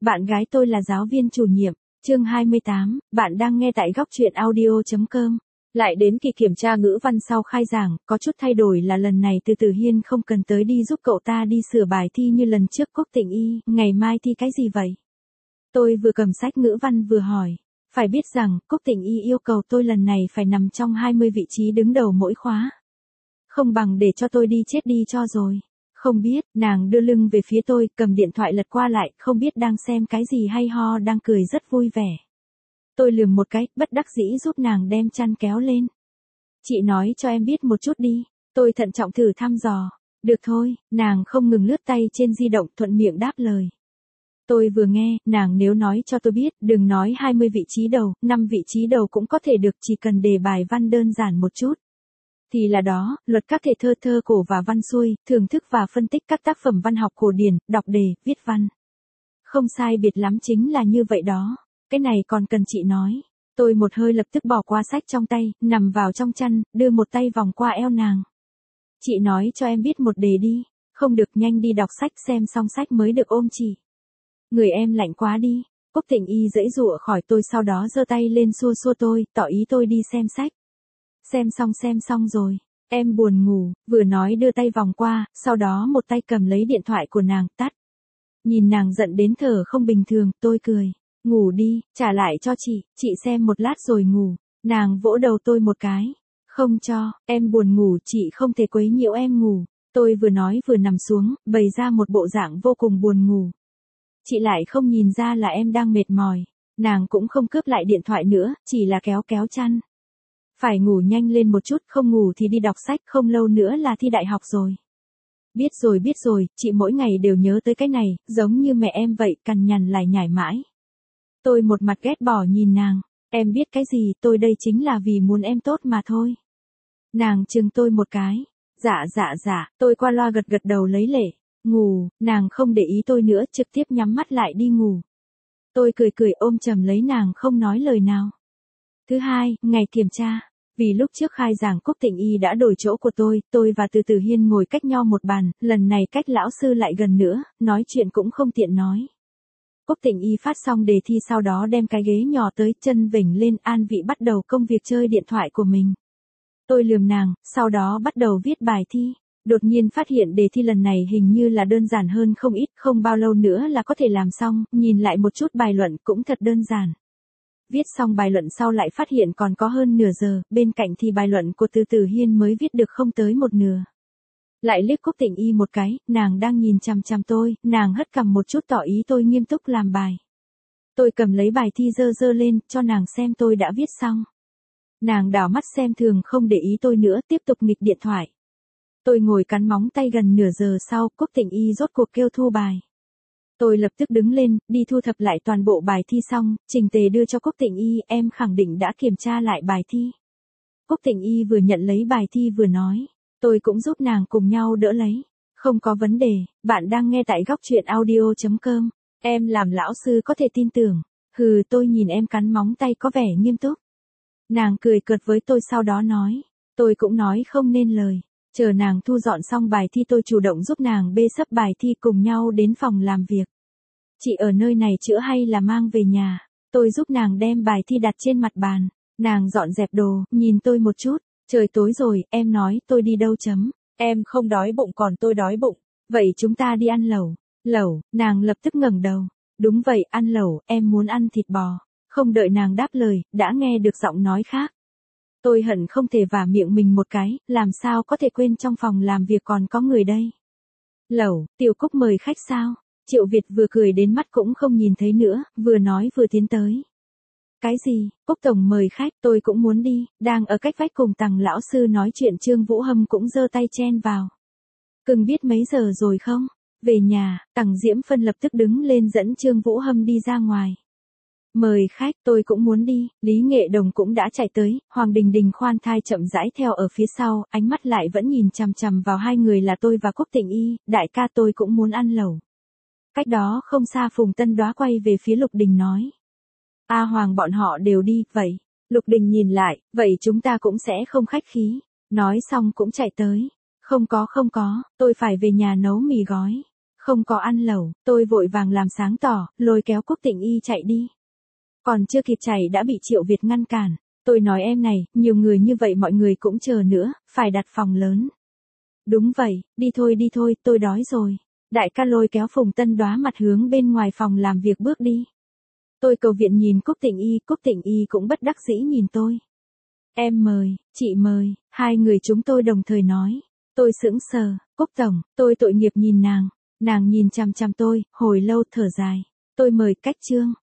bạn gái tôi là giáo viên chủ nhiệm. Chương 28, bạn đang nghe tại góc truyện audio.com. Lại đến kỳ kiểm tra ngữ văn sau khai giảng, có chút thay đổi là lần này Từ Hiên không cần tới đi giúp cậu ta đi sửa bài thi như lần trước. Cúc Tịnh Y, ngày mai thi cái gì vậy? Tôi vừa cầm sách ngữ văn vừa hỏi. Phải biết rằng, Cúc Tịnh Y yêu cầu tôi lần này phải nằm trong 20 vị trí đứng đầu mỗi khóa. Không bằng để cho tôi đi chết đi cho rồi. Không biết, nàng đưa lưng về phía tôi, cầm điện thoại lật qua lại, không biết đang xem cái gì hay ho đang cười rất vui vẻ. Tôi lườm một cái, bất đắc dĩ giúp nàng đem chăn kéo lên. Chị nói cho em biết một chút đi. Tôi thận trọng thử thăm dò. Được thôi, nàng không ngừng lướt tay trên di động thuận miệng đáp lời. Tôi vừa nghe, nàng nếu nói cho tôi biết, đừng nói 20 vị trí đầu, 5 vị trí đầu cũng có thể được, chỉ cần đề bài văn đơn giản một chút. Thì là đó, luật các thể thơ cổ và văn xuôi, thưởng thức và phân tích các tác phẩm văn học cổ điển, đọc đề, viết văn. Không sai biệt lắm chính là như vậy đó. Cái này còn cần chị nói. Tôi một hơi lập tức bỏ qua sách trong tay, nằm vào trong chăn, đưa một tay vòng qua eo nàng. Chị nói cho em biết một đề đi. Không được, nhanh đi đọc sách, xem xong sách mới được ôm chị. Người em lạnh quá đi. Cúc Tịnh Y giãy giụa khỏi tôi, sau đó giơ tay lên xua xua tôi, tỏ ý tôi đi xem sách. Xem xong rồi. Em buồn ngủ, vừa nói đưa tay vòng qua, sau đó một tay cầm lấy điện thoại của nàng, tắt. Nhìn nàng giận đến thở không bình thường, tôi cười. Ngủ đi, trả lại cho chị xem một lát rồi ngủ. Nàng vỗ đầu tôi một cái. Không cho, em buồn ngủ, chị không thể quấy nhiễu em ngủ. Tôi vừa nói vừa nằm xuống, bày ra một bộ dạng vô cùng buồn ngủ. Chị lại không nhìn ra là em đang mệt mỏi. Nàng cũng không cướp lại điện thoại nữa, chỉ là kéo chăn. Phải ngủ nhanh lên một chút, không ngủ thì đi đọc sách, không lâu nữa là thi đại học rồi. Biết rồi, chị mỗi ngày đều nhớ tới cái này, giống như mẹ em vậy, cằn nhằn lải nhải mãi. Tôi một mặt ghét bỏ nhìn nàng, em biết cái gì, tôi đây chính là vì muốn em tốt mà thôi. Nàng chừng tôi một cái, dạ, tôi qua loa gật đầu lấy lệ, ngủ, nàng không để ý tôi nữa, trực tiếp nhắm mắt lại đi ngủ. Tôi cười ôm chầm lấy nàng không nói lời nào. Thứ hai, ngày kiểm tra. Vì lúc trước khai giảng Cúc Tịnh Y đã đổi chỗ của tôi và Từ Hiên ngồi cách nhau một bàn, lần này cách lão sư lại gần nữa, nói chuyện cũng không tiện nói. Cúc Tịnh Y phát xong đề thi, sau đó đem cái ghế nhỏ tới, chân vểnh lên, an vị bắt đầu công việc chơi điện thoại của mình. Tôi lườm nàng, sau đó bắt đầu viết bài thi. Đột nhiên phát hiện đề thi lần này hình như là đơn giản hơn không ít, không bao lâu nữa là có thể làm xong, nhìn lại một chút bài luận cũng thật đơn giản. Viết xong bài luận sau lại phát hiện còn có hơn nửa giờ, bên cạnh thì bài luận của Từ Hiên mới viết được không tới một nửa. Lại liếc Cúc Tịnh Y một cái, nàng đang nhìn chằm chằm tôi, nàng hất cằm một chút tỏ ý tôi nghiêm túc làm bài. Tôi cầm lấy bài thi dơ lên, cho nàng xem tôi đã viết xong. Nàng đảo mắt xem thường không để ý tôi nữa, tiếp tục nghịch điện thoại. Tôi ngồi cắn móng tay gần nửa giờ sau, Cúc Tịnh Y rốt cuộc kêu thu bài. Tôi lập tức đứng lên, đi thu thập lại toàn bộ bài thi xong, chỉnh tề đưa cho Cúc Tịnh Y, em khẳng định đã kiểm tra lại bài thi. Cúc Tịnh Y vừa nhận lấy bài thi vừa nói, tôi cũng giúp nàng cùng nhau đỡ lấy. Không có vấn đề, bạn đang nghe tại góc truyện audio.com, em làm lão sư có thể tin tưởng. Hừ, tôi nhìn em cắn móng tay có vẻ nghiêm túc. Nàng cười cợt với tôi sau đó nói, tôi cũng nói không nên lời. Chờ nàng thu dọn xong bài thi tôi chủ động giúp nàng bê xấp bài thi cùng nhau đến phòng làm việc. Chị ở nơi này chữa hay là mang về nhà? Tôi giúp nàng đem bài thi đặt trên mặt bàn. Nàng dọn dẹp đồ, nhìn tôi một chút. Trời tối rồi, em nói tôi đi đâu chấm? Em không đói bụng còn tôi đói bụng. Vậy chúng ta đi ăn lẩu. Lẩu, nàng lập tức ngẩng đầu. Đúng vậy, ăn lẩu, em muốn ăn thịt bò. Không đợi nàng đáp lời, đã nghe được giọng nói khác. Tôi hận không thể vả miệng mình một cái, làm sao có thể quên trong phòng làm việc còn có người đây. Lẩu, Tiểu Cúc mời khách sao? Triệu Việt vừa cười đến mắt cũng không nhìn thấy nữa, vừa nói vừa tiến tới. Cái gì, Cúc Tổng mời khách, tôi cũng muốn đi, đang ở cách vách cùng Tằng lão sư nói chuyện, Trương Vũ Hâm cũng giơ tay chen vào. Cưng biết mấy giờ rồi không? Về nhà, Tằng Diễm Phân lập tức đứng lên dẫn Trương Vũ Hâm đi ra ngoài. Mời khách, tôi cũng muốn đi, Lý Nghệ Đồng cũng đã chạy tới, Hoàng Đình Đình khoan thai chậm rãi theo ở phía sau, ánh mắt lại vẫn nhìn chằm chằm vào hai người là tôi và Cúc Tịnh Y, đại ca tôi cũng muốn ăn lẩu. Cách đó không xa Phùng Tân Đóa quay về phía Lục Đình nói. A Hoàng bọn họ đều đi, vậy. Lục Đình nhìn lại, vậy chúng ta cũng sẽ không khách khí. Nói xong cũng chạy tới. Không có, tôi phải về nhà nấu mì gói. Không có ăn lẩu, tôi vội vàng làm sáng tỏ, lôi kéo Cúc Tịnh Y chạy đi. Còn chưa kịp chạy đã bị Triệu Việt ngăn cản. Tôi nói em này, nhiều người như vậy mọi người cũng chờ nữa, phải đặt phòng lớn. Đúng vậy, đi thôi, tôi đói rồi. Đại ca lôi kéo Phùng Tân Đoá mặt hướng bên ngoài phòng làm việc bước đi. Tôi cầu viện nhìn Cúc Tịnh Y cũng bất đắc dĩ nhìn tôi. Em mời, chị mời, hai người chúng tôi đồng thời nói. Tôi sững sờ, Cúc tổng, tôi tội nghiệp nhìn nàng nhìn chằm chằm tôi, hồi lâu thở dài. Tôi mời Cách Trương.